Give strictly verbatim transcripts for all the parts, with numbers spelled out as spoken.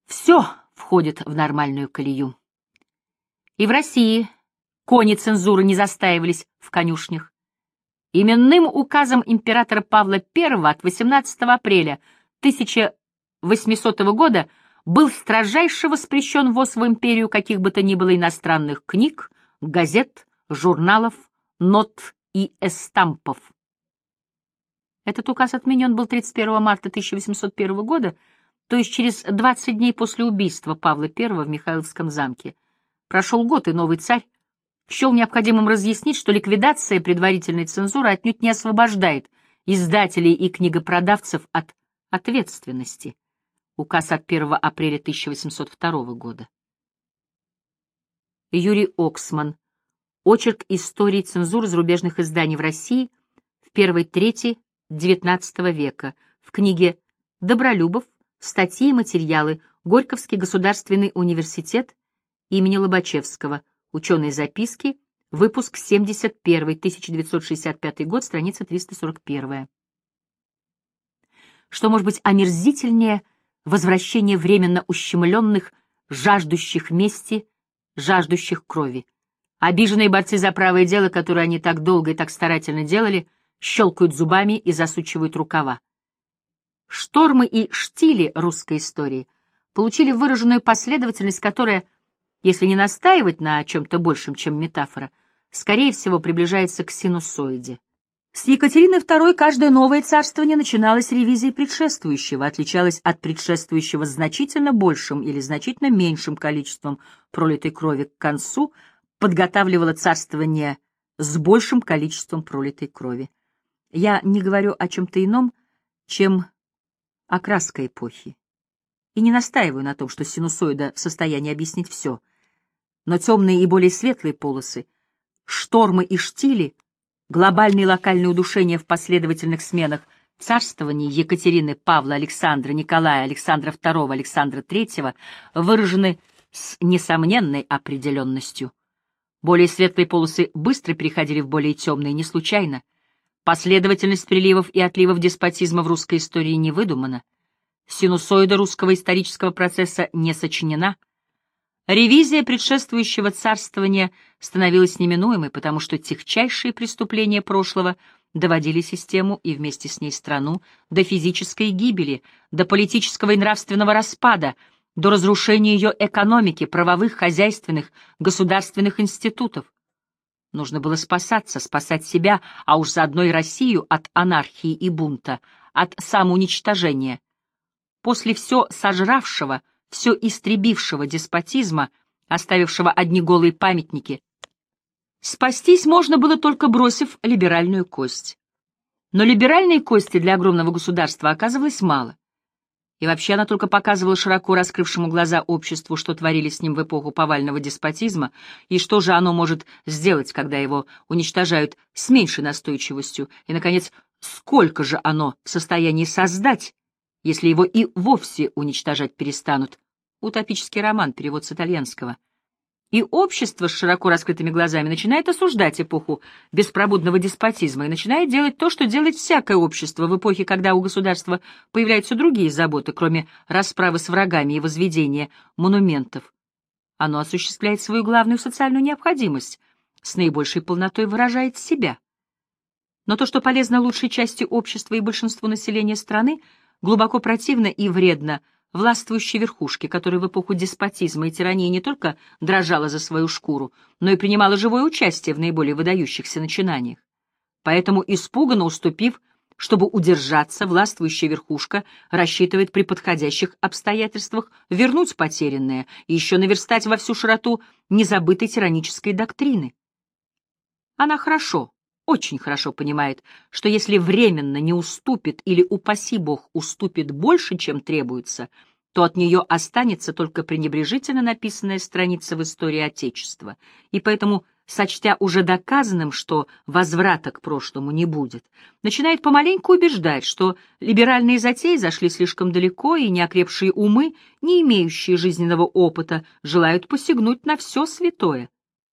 Все входит в нормальную колею. И в России кони цензуры не застаивались в конюшнях. Именным указом императора Павла Первого от восемнадцатого апреля тысяча восьмисотого года был строжайше воспрещен ввоз в империю каких бы то ни было иностранных книг, газет, журналов, нот и эстампов. Этот указ отменен был тридцать первого марта тысяча восемьсот первого года, то есть через двадцать дней после убийства Павла Первого в Михайловском замке. Прошел год, и новый царь счел необходимым разъяснить, что ликвидация предварительной цензуры отнюдь не освобождает издателей и книгопродавцев от ответственности. Указ от первого апреля тысяча восемьсот второго года. Юрий Оксман. Очерк истории цензуры зарубежных изданий в России в первой трети девятнадцатого века. В книге «Добролюбов. Статьи и материалы. Горьковский государственный университет имени Лобачевского. Ученые записки. Выпуск семьдесят первый, тысяча девятьсот шестьдесят пятый год, страница триста сорок один. Что может быть омерзительнее возвращения временно ущемленных, жаждущих мести, жаждущих крови? Обиженные борцы за правое дело, которое они так долго и так старательно делали, щелкают зубами и засучивают рукава. Штормы и штили русской истории получили выраженную последовательность, которая, если не настаивать на чем-то большем, чем метафора, скорее всего приближается к синусоиде. С Екатериной Второй каждое новое царствование начиналось ревизией предшествующего, отличалось от предшествующего значительно большим или значительно меньшим количеством пролитой крови, к концу подготавливало царствование с большим количеством пролитой крови. Я не говорю о чем-то ином, чем о краской эпохи, и не настаиваю на том, что синусоида в состоянии объяснить все, но темные и более светлые полосы, штормы и штили, глобальные и локальные удушения в последовательных сменах царствований Екатерины, Павла, Александра, Николая, Александра Второго, Александра Третьего выражены с несомненной определенностью. Более светлые полосы быстро переходили в более темные не случайно. Последовательность приливов и отливов деспотизма в русской истории не выдумана. Синусоида русского исторического процесса не сочинена. Ревизия предшествующего царствования становилась неминуемой, потому что тягчайшие преступления прошлого доводили систему и вместе с ней страну до физической гибели, до политического и нравственного распада, до разрушения ее экономики, правовых, хозяйственных, государственных институтов. Нужно было спасаться, спасать себя, а уж заодно и Россию от анархии и бунта, от самоуничтожения. После все сожравшего, все истребившего деспотизма, оставившего одни голые памятники, спастись можно было только бросив либеральную кость. Но либеральной кости для огромного государства оказывалось мало. И вообще она только показывала широко раскрывшему глаза обществу, что творили с ним в эпоху повального деспотизма, и что же оно может сделать, когда его уничтожают с меньшей настойчивостью, и, наконец, сколько же оно в состоянии создать, если его и вовсе уничтожать перестанут. Утопический роман, перевод с итальянского. И общество с широко раскрытыми глазами начинает осуждать эпоху беспробудного деспотизма и начинает делать то, что делает всякое общество в эпохе, когда у государства появляются другие заботы, кроме расправы с врагами и возведения монументов. Оно осуществляет свою главную социальную необходимость, с наибольшей полнотой выражает себя. Но то, что полезно лучшей части общества и большинству населения страны, глубоко противно и вредно властвующей верхушке, которая в эпоху деспотизма и тирании не только дрожала за свою шкуру, но и принимала живое участие в наиболее выдающихся начинаниях. Поэтому, испуганно уступив, чтобы удержаться, властвующая верхушка рассчитывает при подходящих обстоятельствах вернуть потерянное и еще наверстать во всю широту незабытой тиранической доктрины. Она хорошо, очень хорошо понимает, что если временно не уступит или, упаси бог, уступит больше, чем требуется, то от нее останется только пренебрежительно написанная страница в истории Отечества, и поэтому, сочтя уже доказанным, что возврата к прошлому не будет, начинает помаленьку убеждать, что либеральные затеи зашли слишком далеко, и неокрепшие умы, не имеющие жизненного опыта, желают посягнуть на все святое.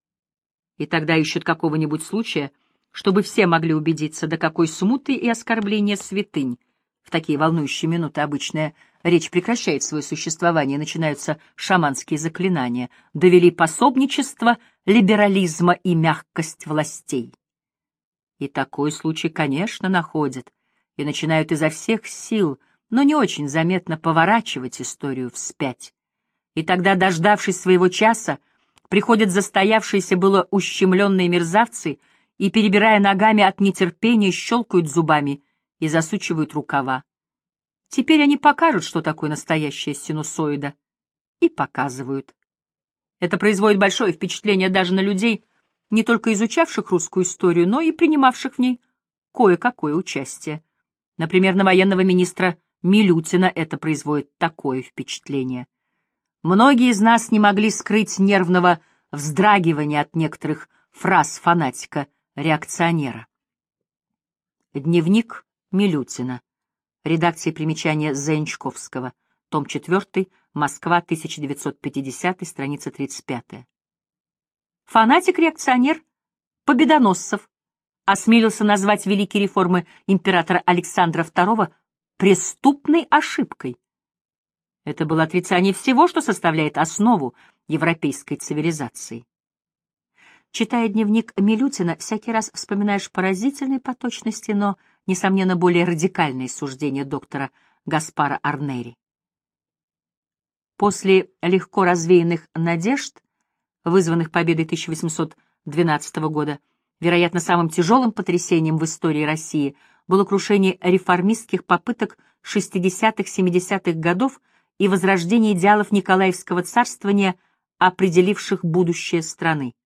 И тогда ищут какого-нибудь случая, чтобы все могли убедиться, до какой смуты и оскорбления святынь В такие волнующие минуты обычная речь прекращает свое существование, начинаются шаманские заклинания, довели пособничество, либерализма и мягкость властей. И такой случай, конечно, находят и начинают изо всех сил, но не очень заметно поворачивать историю вспять. И тогда, дождавшись своего часа, приходят застоявшиеся было ущемленные мерзавцы и, перебирая ногами от нетерпения, щелкают зубами и засучивают рукава. Теперь они покажут, что такое настоящая синусоида, и показывают. Это производит большое впечатление даже на людей, не только изучавших русскую историю, но и принимавших в ней кое-какое участие. Например, на военного министра Милютина это производит такое впечатление. Многие из нас не могли скрыть нервного вздрагивания от некоторых фраз фанатика-реакционера. Дневник Милютина. Редакция примечания Заянчковского. Том четвёртый. Москва, тысяча девятьсот пятидесятый, страница тридцать пятая. Фанатик-реакционер Победоносцев осмелился назвать великие реформы императора Александра второго преступной ошибкой. Это было отрицание всего, что составляет основу европейской цивилизации. Читая дневник Милютина, всякий раз вспоминаешь поразительные по точности, но, несомненно, более радикальные суждения доктора Гаспара Арнери. После легко развеянных надежд, вызванных победой тысяча восемьсот двенадцатого года, вероятно, самым тяжелым потрясением в истории России было крушение реформистских попыток шестидесятых-семидесятых годов и возрождение идеалов Николаевского царствования, определивших будущее страны.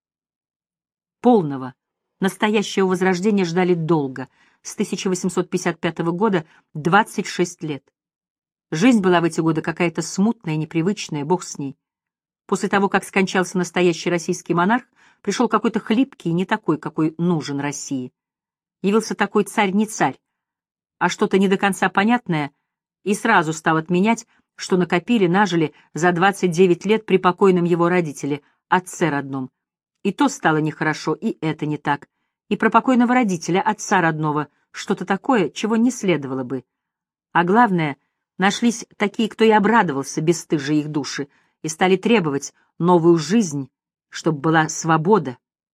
Полного, настоящего возрождения ждали долго, с тысяча восемьсот пятьдесят пятого года двадцать шесть лет. Жизнь была в эти годы какая-то смутная, непривычная, бог с ней. После того, как скончался настоящий российский монарх, пришел какой-то хлипкий, не такой, какой нужен России. Явился такой царь не царь, а что-то не до конца понятное, и сразу стал отменять, что накопили, нажили за двадцать девять лет при покойном его родителе, отце родном. И то стало нехорошо, и это не так. И про покойного родителя, отца родного, что-то такое, чего не следовало бы. А главное, нашлись такие, кто и обрадовался бесстыжие их души, и стали требовать новую жизнь, чтобы была свобода.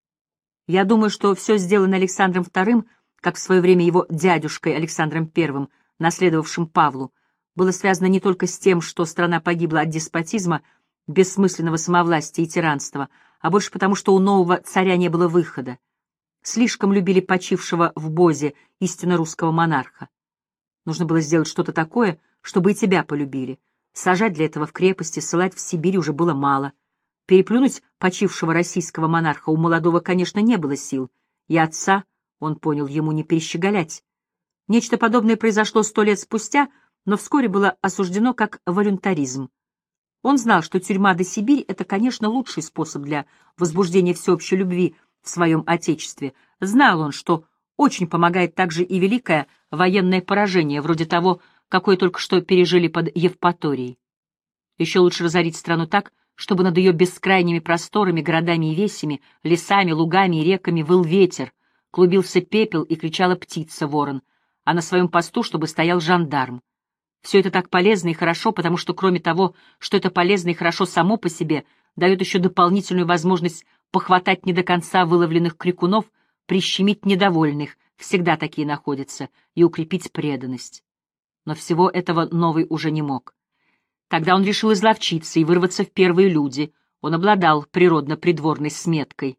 Я думаю, что все сделано Александром вторым, как в свое время его дядюшкой Александром первым, наследовавшим Павлу, было связано не только с тем, что страна погибла от деспотизма, бессмысленного самовластия и тиранства, а больше потому, что у нового царя не было выхода. Слишком любили почившего в Бозе истинно русского монарха. Нужно было сделать что-то такое, чтобы и тебя полюбили. Сажать для этого в крепости, ссылать в Сибирь уже было мало. Переплюнуть почившего российского монарха у молодого, конечно, не было сил, и отца, он понял, ему не перещеголять. Нечто подобное произошло сто лет спустя, но вскоре было осуждено как волюнтаризм. Он знал, что тюрьма да Сибирь — это, конечно, лучший способ для возбуждения всеобщей любви в своем отечестве. Знал он, что очень помогает также и великое военное поражение, вроде того, какое только что пережили под Евпаторией. Еще лучше разорить страну так, чтобы над ее бескрайними просторами, городами и весями, лесами, лугами и реками выл ветер, клубился пепел и кричала птица-ворон, а на своем посту, чтобы стоял жандарм. Все это так полезно и хорошо, потому что, кроме того, что это полезно и хорошо само по себе, дает еще дополнительную возможность похватать не до конца выловленных крикунов, прищемить недовольных, всегда такие находятся, и укрепить преданность. Но всего этого Новый уже не мог. Тогда он решил изловчиться и вырваться в первые люди. Он обладал природно-придворной сметкой,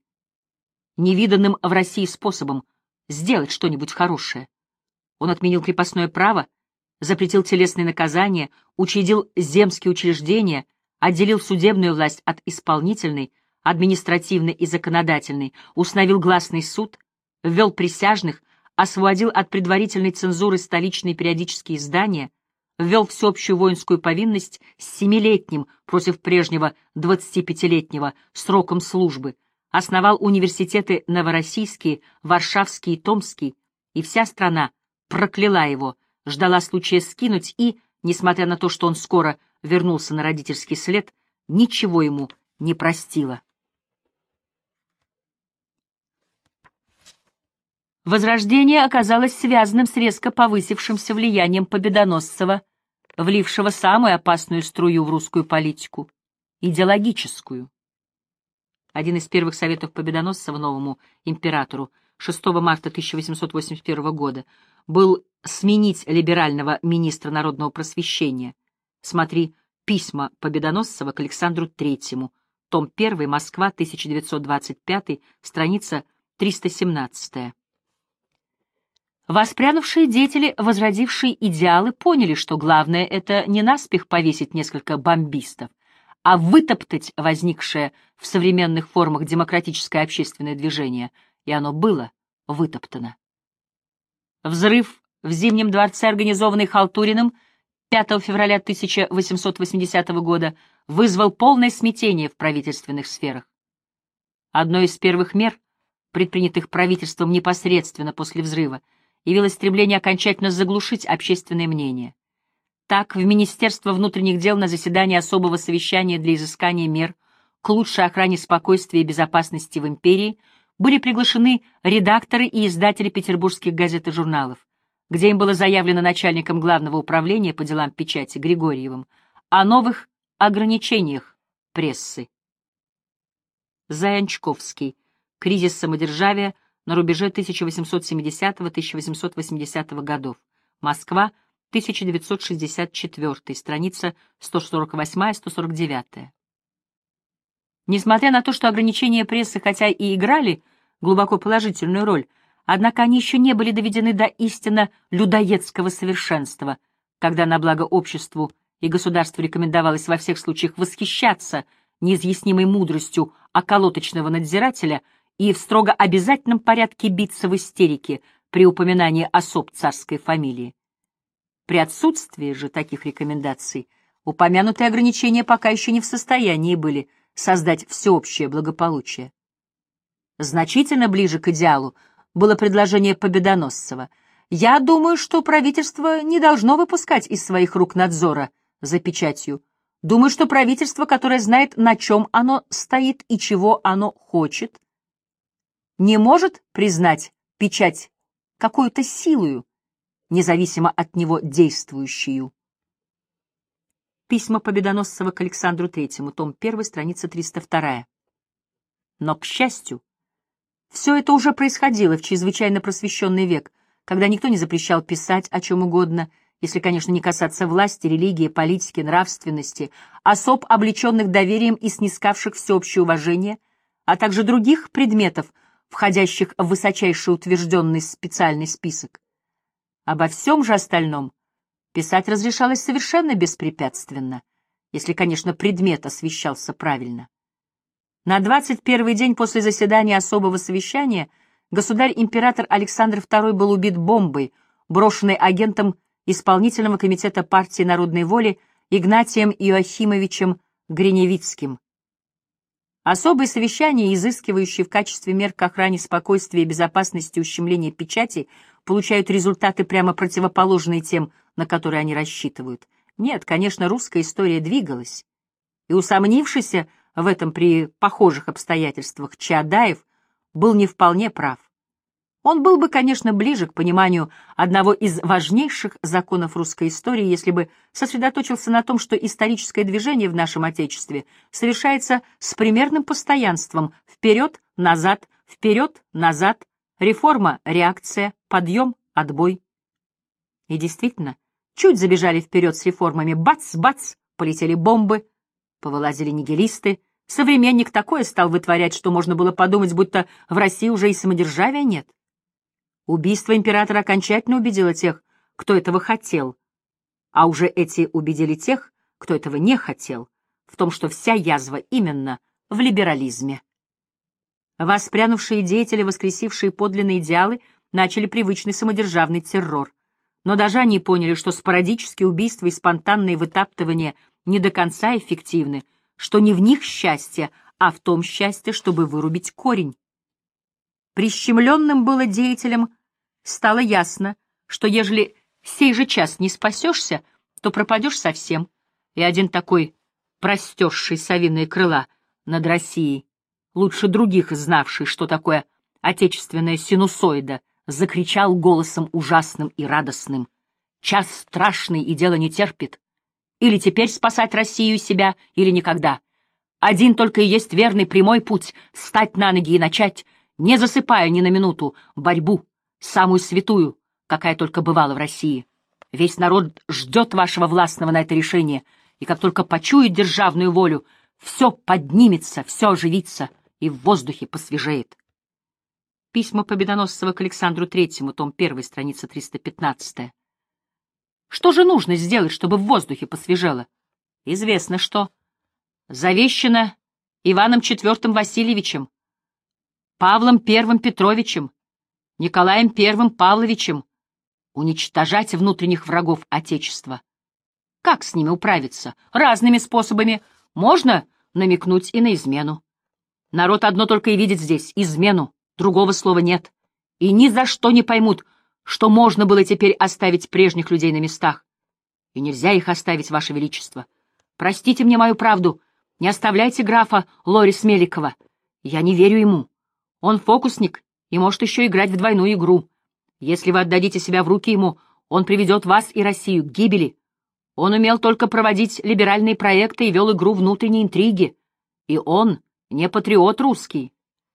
невиданным в России способом сделать что-нибудь хорошее. Он отменил крепостное право, запретил телесные наказания, учредил земские учреждения, отделил судебную власть от исполнительной, административной и законодательной, установил гласный суд, ввел присяжных, освободил от предварительной цензуры столичные периодические издания, ввел всеобщую воинскую повинность с семилетним против прежнего двадцатипятилетнего сроком службы, основал университеты Новороссийский, Варшавский и Томский, и вся страна прокляла его, ждала случая скинуть и, несмотря на то, что он скоро вернулся на родительский след, ничего ему не простила. Возрождение оказалось связанным с резко повысившимся влиянием Победоносцева, влившего самую опасную струю в русскую политику — идеологическую. Один из первых советов Победоносцева новому императору шестого марта тысяча восемьсот восемьдесят первого года был сменить либерального министра народного просвещения. Смотри «Письма Победоносцева к Александру Третьему», том один, Москва, тысяча девятьсот двадцать пятый, страница триста семнадцатая. Воспрянувшие деятели, возродившие идеалы, поняли, что главное — это не наспех повесить несколько бомбистов, а вытоптать возникшее в современных формах демократическое общественное движение, и оно было вытоптано. Взрыв в Зимнем дворце, организованный Халтуриным пятого февраля тысяча восемьсот восьмидесятого года, вызвал полное смятение в правительственных сферах. Одной из первых мер, предпринятых правительством непосредственно после взрыва, явилось стремление окончательно заглушить общественное мнение. Так, в Министерство внутренних дел на заседании особого совещания для изыскания мер к лучшей охране спокойствия и безопасности в империи были приглашены редакторы и издатели петербургских газет и журналов, где им было заявлено начальником главного управления по делам печати Григорьевым о новых ограничениях прессы. Заянчковский. Кризис самодержавия на рубеже тысяча восемьсот семидесятого — тысяча восемьсот восьмидесятого годов. Москва, тысяча девятьсот шестьдесят четвёртый, страница сто сорок восьмая — сто сорок девятая. Несмотря на то, что ограничения прессы хотя и играли глубоко положительную роль, однако они еще не были доведены до истинно людоедского совершенства, когда на благо обществу и государству рекомендовалось во всех случаях восхищаться неизъяснимой мудростью околоточного надзирателя и в строго обязательном порядке биться в истерике при упоминании особ царской фамилии. При отсутствии же таких рекомендаций упомянутые ограничения пока еще не в состоянии были создать всеобщее благополучие. Значительно ближе к идеалу было предложение Победоносцева. «Я думаю, что правительство не должно выпускать из своих рук надзора за печатью. Думаю, что правительство, которое знает, на чем оно стоит и чего оно хочет, не может признать печать какую-то силою, независимо от него действующую». Письма Победоносцева к Александру Третьему, том один, страница триста вторая. Но, к счастью, все это уже происходило в чрезвычайно просвещенный век, когда никто не запрещал писать о чем угодно, если, конечно, не касаться власти, религии, политики, нравственности, особ, облеченных доверием и снискавших всеобщее уважение, а также других предметов, входящих в высочайший утвержденный специальный список. Обо всем же остальном писать разрешалось совершенно беспрепятственно, если, конечно, предмет освещался правильно. На двадцать первый день после заседания особого совещания государь-император Александр Второй был убит бомбой, брошенной агентом исполнительного комитета партии народной воли Игнатием Иоахимовичем Гриневицким. Особые совещания, изыскивающие в качестве мер к охране спокойствия и безопасности ущемления печати, получают результаты прямо противоположные тем, на которые они рассчитывают. Нет, конечно, русская история двигалась, и усомнившийся в этом при похожих обстоятельствах Чаадаев был не вполне прав. Он был бы, конечно, ближе к пониманию одного из важнейших законов русской истории, если бы сосредоточился на том, что историческое движение в нашем Отечестве совершается с примерным постоянством: вперед, назад, вперед, назад, реформа, реакция, подъем, отбой. И действительно, чуть забежали вперед с реформами, бац-бац, полетели бомбы, повылазили нигилисты. Современник такое стал вытворять, что можно было подумать, будто в России уже и самодержавия нет. Убийство императора окончательно убедило тех, кто этого хотел, а уже эти убедили тех, кто этого не хотел, в том, что вся язва именно в либерализме. Воспрянувшие деятели, воскресившие подлинные идеалы, начали привычный самодержавный террор. Но даже они поняли, что спорадические убийства и спонтанные вытаптывания не до конца эффективны, что не в них счастье, а в том счастье, чтобы вырубить корень. Прищемленным было деятелям стало ясно, что ежели сей же час не спасешься, то пропадешь совсем, и один такой, простерший совиные крыла над Россией, лучше других знавший, что такое отечественная синусоида, закричал голосом ужасным и радостным. Час страшный, и дело не терпит. Или теперь спасать Россию и себя, или никогда. Один только и есть верный прямой путь — встать на ноги и начать, не засыпая ни на минуту, борьбу, самую святую, какая только бывала в России. Весь народ ждет вашего властного на это решение, и как только почует державную волю, все поднимется, все оживится и в воздухе посвежеет. Письма Победоносцева к Александру Третьему, том первый, страница триста пятнадцатая. Что же нужно сделать, чтобы в воздухе посвежело? Известно что. Завещано Иваном Четвертым Васильевичем, Павлом Первым Петровичем, Николаем Первым Павловичем уничтожать внутренних врагов Отечества. Как с ними управиться? Разными способами. Можно намекнуть и на измену. Народ одно только и видит здесь — измену, другого слова нет. И ни за что не поймут, что можно было теперь оставить прежних людей на местах. И нельзя их оставить, Ваше Величество. Простите мне мою правду, не оставляйте графа Лорис Меликова. Я не верю ему. Он фокусник и может еще играть в двойную игру. Если вы отдадите себя в руки ему, он приведет вас и Россию к гибели. Он умел только проводить либеральные проекты и вел игру внутренней интриги. И он не патриот русский.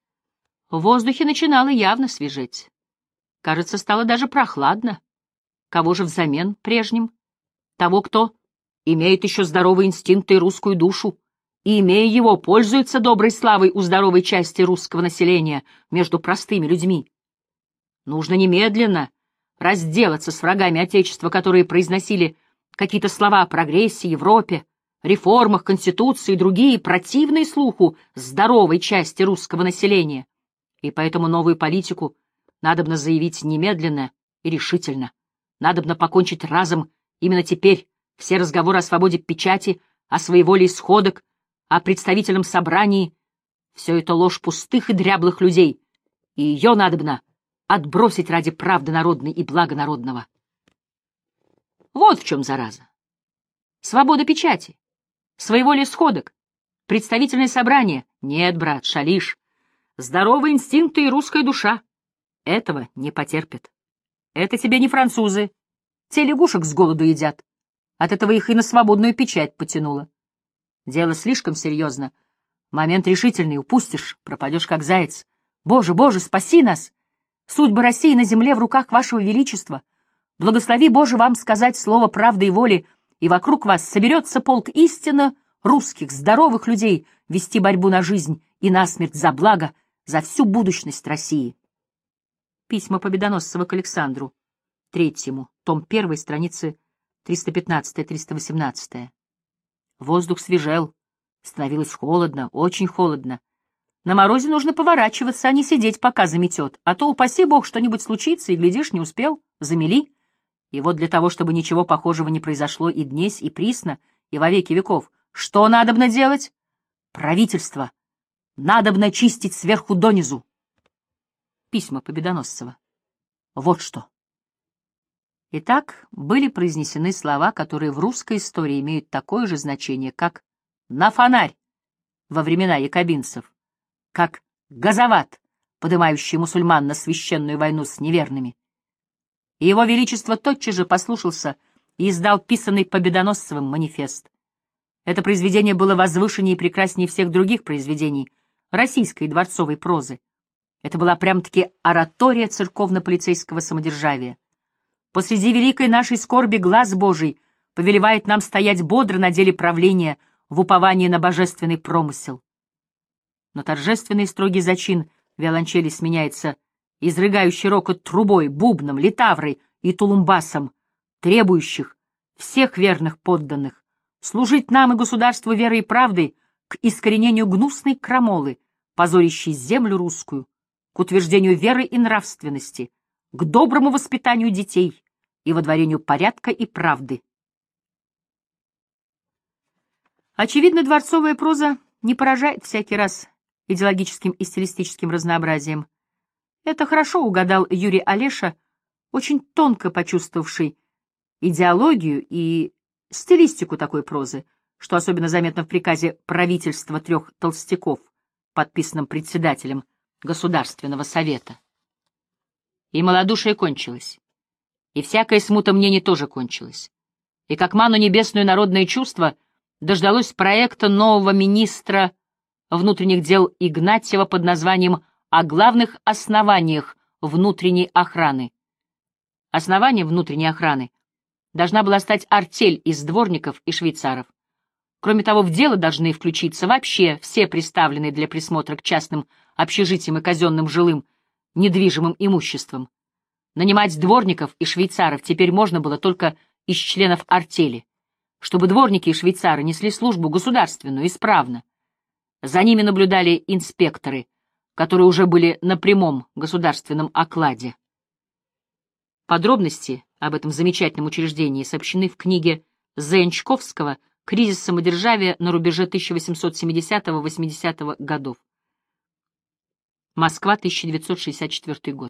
В воздухе начинало явно свежеть. Кажется, стало даже прохладно. Кого же взамен прежним? Того, кто имеет еще здоровые инстинкты и русскую душу, и, имея его, пользуется доброй славой у здоровой части русского населения между простыми людьми. Нужно немедленно разделаться с врагами Отечества, которые произносили какие-то слова о прогрессе, Европе, реформах, Конституции и другие, противные слуху здоровой части русского населения. И поэтому новую политику надобно заявить немедленно и решительно. Надобно покончить разом именно теперь все разговоры о свободе печати, о своеволии сходок, о представительном собрании. Все это ложь пустых и дряблых людей, и ее надобно отбросить ради правды народной и блага народного. Вот в чем зараза. Свобода печати, своеволие сходок, представительное собрание. Нет, брат, шалишь. Здоровые инстинкты и русская душа этого не потерпят. Это тебе не французы. Те лягушек с голоду едят. От этого их и на свободную печать потянуло. Дело слишком серьезно. Момент решительный. Упустишь, пропадешь как заяц. Боже, Боже, спаси нас! Судьба России на земле в руках Вашего Величества. Благослови, Боже, вам сказать слово правды и воли, и вокруг вас соберется полк истинно русских, здоровых людей, вести борьбу на жизнь и на смерть за благо, за всю будущность России. Письма Победоносцева к Александру Третьему, том первый, страницы триста пятнадцатая — триста восемнадцатая. Воздух свежел, становилось холодно, очень холодно. На морозе нужно поворачиваться, а не сидеть, пока заметет, а то, упаси бог, что-нибудь случится, и, глядишь, не успел, замели. И вот для того, чтобы ничего похожего не произошло и днесь, и присно, и во веки веков, что надобно делать? Правительство. Надобно чистить сверху донизу. Письма Победоносцева. Вот что. Итак, были произнесены слова, которые в русской истории имеют такое же значение, как «на фонарь» во времена якобинцев, как «газоват», подымающий мусульман на священную войну с неверными. И его величество тотчас же послушался и издал писанный Победоносцевым манифест. Это произведение было возвышеннее и прекраснее всех других произведений российской дворцовой прозы. Это была прям-таки оратория церковно-полицейского самодержавия. Посреди великой нашей скорби глаз Божий повелевает нам стоять бодро на деле правления в уповании на божественный промысел. Но торжественный и строгий зачин виолончели сменяется изрыгающий рокот трубой, бубном, литаврой и тулумбасом, требующих всех верных подданных служить нам и государству верой и правдой к искоренению гнусной крамолы, позорящей землю русскую, к утверждению веры и нравственности, к доброму воспитанию детей и водворению порядка и правды. Очевидно, дворцовая проза не поражает всякий раз идеологическим и стилистическим разнообразием. Это хорошо угадал Юрий Олеша, очень тонко почувствовавший идеологию и стилистику такой прозы, что особенно заметно в приказе правительства трех толстяков, подписанном председателем Государственного совета. И малодушие кончилось. И всякая смута мнений тоже кончилась. И как ману небесную народное чувство дождалось проекта нового министра внутренних дел Игнатьева под названием «О главных основаниях внутренней охраны». Основанием внутренней охраны должна была стать артель из дворников и швейцаров. Кроме того, в дело должны включиться вообще все приставленные для присмотра к частным общежитиям и казенным жилым недвижимым имуществом. Нанимать дворников и швейцаров теперь можно было только из членов артели, чтобы дворники и швейцары несли службу государственную, исправно. За ними наблюдали инспекторы, которые уже были на прямом государственном окладе. Подробности об этом замечательном учреждении сообщены в книге Заянчковского «Кризис самодержавия на рубеже тысяча восемьсот семидесятого — восьмидесятого годов». Москва, тысяча девятьсот шестьдесят четвёртый год.